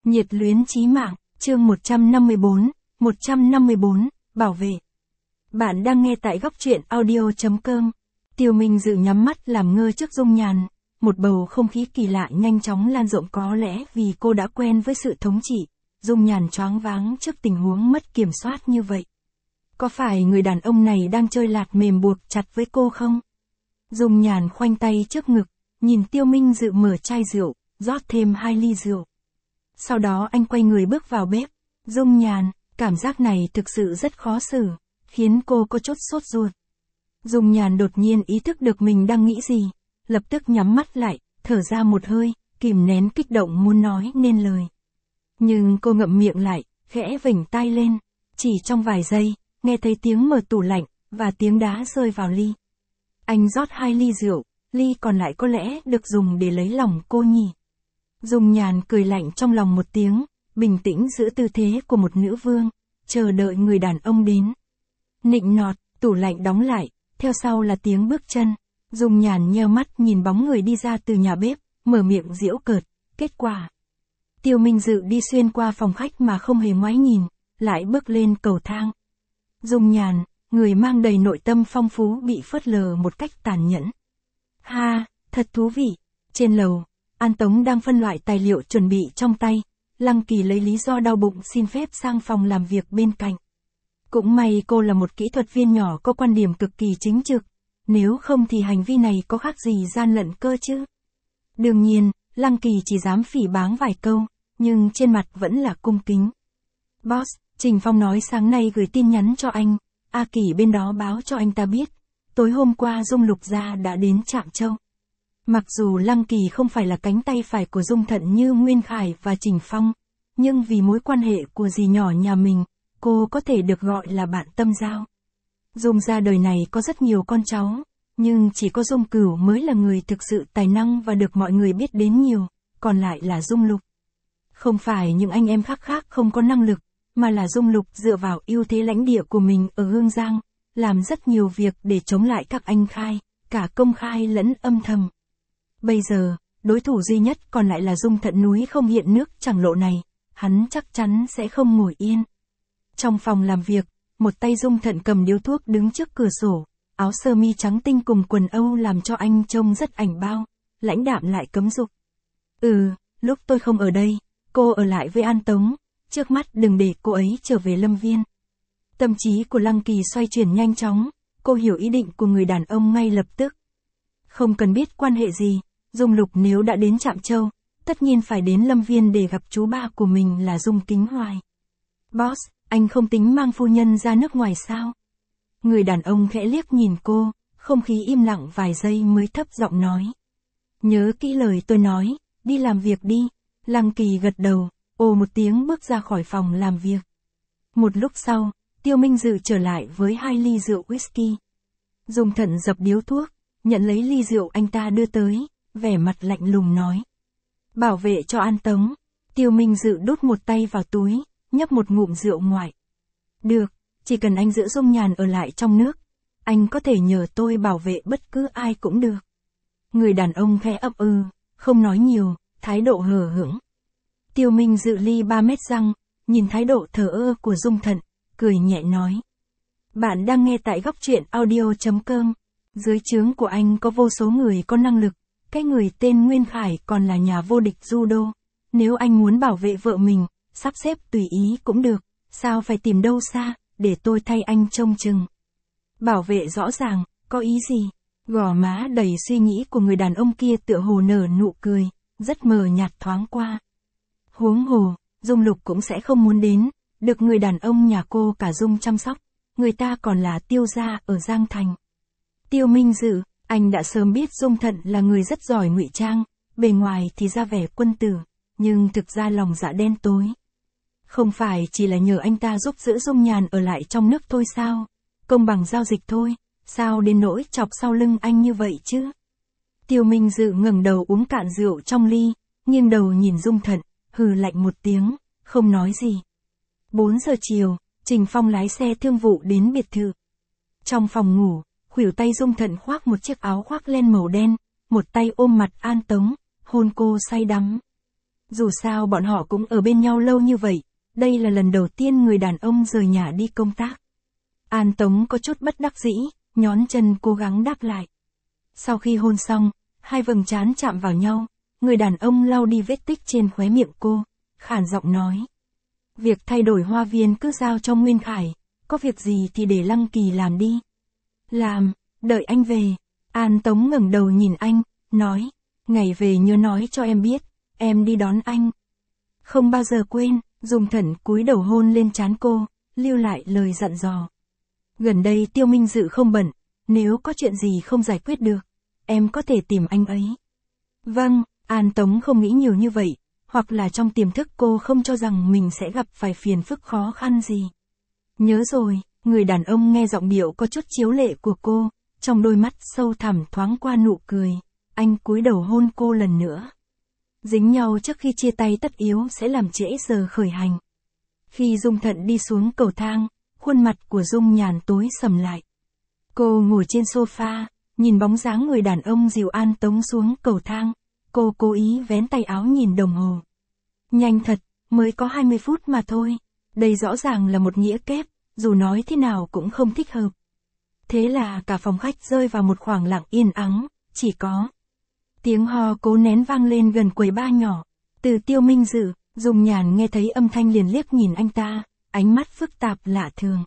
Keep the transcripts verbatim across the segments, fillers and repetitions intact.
Nhiệt luyến chí mạng, chương một trăm năm mươi bốn, một trăm năm mươi bốn, bảo vệ. Bạn đang nghe tại góc truyện audio chấm com. Tiêu Minh Dự nhắm mắt làm ngơ trước dung nhàn, một bầu không khí kỳ lạ nhanh chóng lan rộng, có lẽ vì cô đã quen với sự thống trị. Dung nhàn choáng váng trước tình huống mất kiểm soát như vậy. Có phải người đàn ông này đang chơi lạt mềm buộc chặt với cô không? Dung nhàn khoanh tay trước ngực, nhìn Tiêu Minh Dự mở chai rượu, rót thêm hai ly rượu. Sau đó anh quay người bước vào bếp. Dung nhàn, cảm giác này thực sự rất khó xử, khiến cô có chút sốt ruột. Dung nhàn đột nhiên ý thức được mình đang nghĩ gì, lập tức nhắm mắt lại, thở ra một hơi, kìm nén kích động muốn nói nên lời. Nhưng cô ngậm miệng lại, khẽ vểnh tai lên, chỉ trong vài giây, nghe thấy tiếng mở tủ lạnh, và tiếng đá rơi vào ly. Anh rót hai ly rượu, ly còn lại có lẽ được dùng để lấy lòng cô nhỉ. Dung nhàn cười lạnh trong lòng một tiếng, bình tĩnh giữ tư thế của một nữ vương, chờ đợi người đàn ông đến. Nịnh nọt, tủ lạnh đóng lại, theo sau là tiếng bước chân. Dung nhàn nheo mắt nhìn bóng người đi ra từ nhà bếp, mở miệng giễu cợt, kết quả. Tiêu Minh Dự đi xuyên qua phòng khách mà không hề ngoái nhìn, lại bước lên cầu thang. Dung nhàn, người mang đầy nội tâm phong phú bị phớt lờ một cách tàn nhẫn. Ha, thật thú vị. Trên lầu, An Tống đang phân loại tài liệu chuẩn bị trong tay, Lăng Kỳ lấy lý do đau bụng xin phép sang phòng làm việc bên cạnh. Cũng may cô là một kỹ thuật viên nhỏ có quan điểm cực kỳ chính trực, nếu không thì hành vi này có khác gì gian lận cơ chứ. Đương nhiên, Lăng Kỳ chỉ dám phỉ báng vài câu, nhưng trên mặt vẫn là cung kính. Boss, Trình Phong nói sáng nay gửi tin nhắn cho anh, A Kỳ bên đó báo cho anh ta biết, tối hôm qua Dung Lục Gia đã đến Trạm Châu. Mặc dù Lăng Kỳ không phải là cánh tay phải của Dung Thận như Nguyên Khải và Trình Phong, nhưng vì mối quan hệ của dì nhỏ nhà mình, cô có thể được gọi là bạn tâm giao. Dung gia đời này có rất nhiều con cháu, nhưng chỉ có Dung Cửu mới là người thực sự tài năng và được mọi người biết đến nhiều, còn lại là Dung Lục. Không phải những anh em khác khác không có năng lực, mà là Dung Lục dựa vào ưu thế lãnh địa của mình ở Hương Giang, làm rất nhiều việc để chống lại các anh khai, cả công khai lẫn âm thầm. Bây giờ, đối thủ duy nhất còn lại là Dung Thận núi không hiện nước chẳng lộ này, hắn chắc chắn sẽ không ngồi yên. Trong phòng làm việc, một tay Dung Thận cầm điếu thuốc đứng trước cửa sổ, áo sơ mi trắng tinh cùng quần Âu làm cho anh trông rất ảnh bao, lãnh đạm lại cấm dục. Ừ, lúc tôi không ở đây, cô ở lại với An Tống, trước mắt đừng để cô ấy trở về Lâm Viên. Tâm trí của Lăng Kỳ xoay chuyển nhanh chóng, cô hiểu ý định của người đàn ông ngay lập tức. Không cần biết quan hệ gì, Dung Lục nếu đã đến Trạm Châu, tất nhiên phải đến Lâm Viên để gặp chú ba của mình là Dung Kính Hoài. Boss, anh không tính mang phu nhân ra nước ngoài sao? Người đàn ông khẽ liếc nhìn cô, không khí im lặng vài giây mới thấp giọng nói. Nhớ kỹ lời tôi nói, đi làm việc đi. Lăng Kỳ gật đầu, ồ một tiếng bước ra khỏi phòng làm việc. Một lúc sau, Tiêu Minh Dự trở lại với hai ly rượu whisky. Dung Thận dập điếu thuốc, nhận lấy ly rượu anh ta đưa tới, vẻ mặt lạnh lùng nói. Bảo vệ cho An Tống. Tiêu Minh Dự đút một tay vào túi, nhấp một ngụm rượu ngoại. Được, chỉ cần anh giữ Dung nhàn ở lại trong nước, anh có thể nhờ tôi bảo vệ bất cứ ai cũng được. Người đàn ông khẽ ấp ư, không nói nhiều, thái độ hờ hững. Tiêu Minh Dự ly ba mét răng, nhìn thái độ thờ ơ của Dung Thận, cười nhẹ nói. Bạn đang nghe tại góc truyện audio chấm com. Dưới trướng của anh có vô số người có năng lực, cái người tên Nguyên Khải còn là nhà vô địch judo. Nếu anh muốn bảo vệ vợ mình, sắp xếp tùy ý cũng được, sao phải tìm đâu xa, để tôi thay anh trông chừng. Bảo vệ rõ ràng, có ý gì? Gò má đầy suy nghĩ của người đàn ông kia tựa hồ nở nụ cười, rất mờ nhạt thoáng qua. Huống hồ, Dung Lục cũng sẽ không muốn đến, được người đàn ông nhà cô cả Dung chăm sóc, người ta còn là Tiêu gia ở Giang Thành. Tiêu Minh Dự, anh đã sớm biết Dung Thận là người rất giỏi ngụy trang, bề ngoài thì ra vẻ quân tử, nhưng thực ra lòng dạ đen tối. Không phải chỉ là nhờ anh ta giúp giữ Dung nhàn ở lại trong nước thôi sao? Công bằng giao dịch thôi, sao đến nỗi chọc sau lưng anh như vậy chứ? Tiêu Minh Dự ngẩng đầu uống cạn rượu trong ly, nghiêng đầu nhìn Dung Thận, hừ lạnh một tiếng, không nói gì. bốn giờ chiều, Trình Phong lái xe thương vụ đến biệt thự. Trong phòng ngủ, khuỷu tay Dung Thận khoác một chiếc áo khoác len màu đen, một tay ôm mặt An Tống, hôn cô say đắm. Dù sao bọn họ cũng ở bên nhau lâu như vậy, đây là lần đầu tiên người đàn ông rời nhà đi công tác. An Tống có chút bất đắc dĩ, nhón chân cố gắng đáp lại. Sau khi hôn xong, hai vầng trán chạm vào nhau, người đàn ông lau đi vết tích trên khóe miệng cô, khản giọng nói. Việc thay đổi hoa viên cứ giao cho Nguyên Khải, có việc gì thì để Lăng Kỳ làm đi. Làm, đợi anh về. An Tống ngẩng đầu nhìn anh, nói, ngày về nhớ nói cho em biết, em đi đón anh. Không bao giờ quên, Dung Thận cúi đầu hôn lên trán cô, lưu lại lời dặn dò. Gần đây Tiêu Minh Dự không bận, nếu có chuyện gì không giải quyết được, em có thể tìm anh ấy. Vâng, An Tống không nghĩ nhiều như vậy, hoặc là trong tiềm thức cô không cho rằng mình sẽ gặp phải phiền phức khó khăn gì. Nhớ rồi, người đàn ông nghe giọng điệu có chút chiếu lệ của cô, trong đôi mắt sâu thẳm thoáng qua nụ cười, anh cúi đầu hôn cô lần nữa. Dính nhau trước khi chia tay tất yếu sẽ làm trễ giờ khởi hành. Khi Dung Thận đi xuống cầu thang, khuôn mặt của Dung Nhàn tối sầm lại. Cô ngồi trên sofa, nhìn bóng dáng người đàn ông dìu An Tống xuống cầu thang, cô cố ý vén tay áo nhìn đồng hồ. Nhanh thật, mới có hai mươi phút mà thôi, đây rõ ràng là một nghĩa kép, dù nói thế nào cũng không thích hợp. Thế là cả phòng khách rơi vào một khoảng lặng yên ắng, chỉ có tiếng ho cố nén vang lên gần quầy bar nhỏ. Từ Tiêu Minh Dự, Dung Nhàn nghe thấy âm thanh liền liếc nhìn anh ta, ánh mắt phức tạp lạ thường.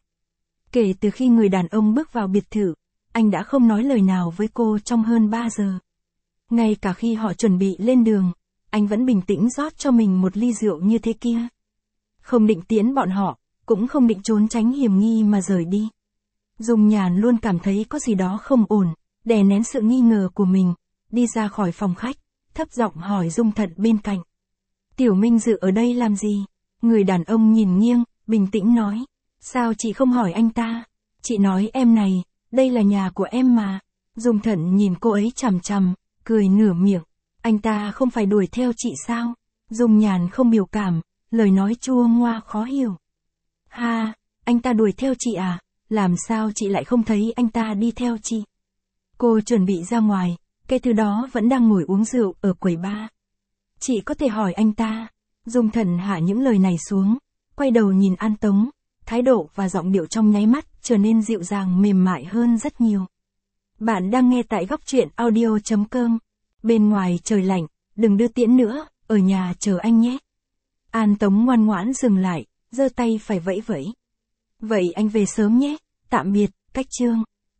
Kể từ khi người đàn ông bước vào biệt thự, anh đã không nói lời nào với cô trong hơn ba giờ. Ngay cả khi họ chuẩn bị lên đường, anh vẫn bình tĩnh rót cho mình một ly rượu như thế kia. Không định tiễn bọn họ, cũng không định trốn tránh hiểm nghi mà rời đi. Dung Nhàn luôn cảm thấy có gì đó không ổn, đè nén sự nghi ngờ của mình, đi ra khỏi phòng khách, thấp giọng hỏi Dung Thận bên cạnh. Tiểu Minh Dự ở đây làm gì? Người đàn ông nhìn nghiêng, bình tĩnh nói. Sao chị không hỏi anh ta? Chị nói em này, đây là nhà của em mà. Dung Thận nhìn cô ấy chằm chằm, cười nửa miệng. Anh ta không phải đuổi theo chị sao? Dung Nhàn không biểu cảm, lời nói chua ngoa khó hiểu. Ha, anh ta đuổi theo chị à? Làm sao chị lại không thấy anh ta đi theo chị? Cô chuẩn bị ra ngoài, cái thứ đó vẫn đang ngồi uống rượu ở quầy bar. Chị có thể hỏi anh ta. Dung Thận hạ những lời này xuống, quay đầu nhìn An Tống, thái độ và giọng điệu trong nháy mắt trở nên dịu dàng mềm mại hơn rất nhiều. Bạn đang nghe tại góc truyện audio chấm com. Bên ngoài trời lạnh, đừng đưa tiễn nữa, ở nhà chờ anh nhé. An Tống ngoan ngoãn dừng lại, giơ tay phải vẫy vẫy. Vậy anh về sớm nhé, tạm biệt, cách chương.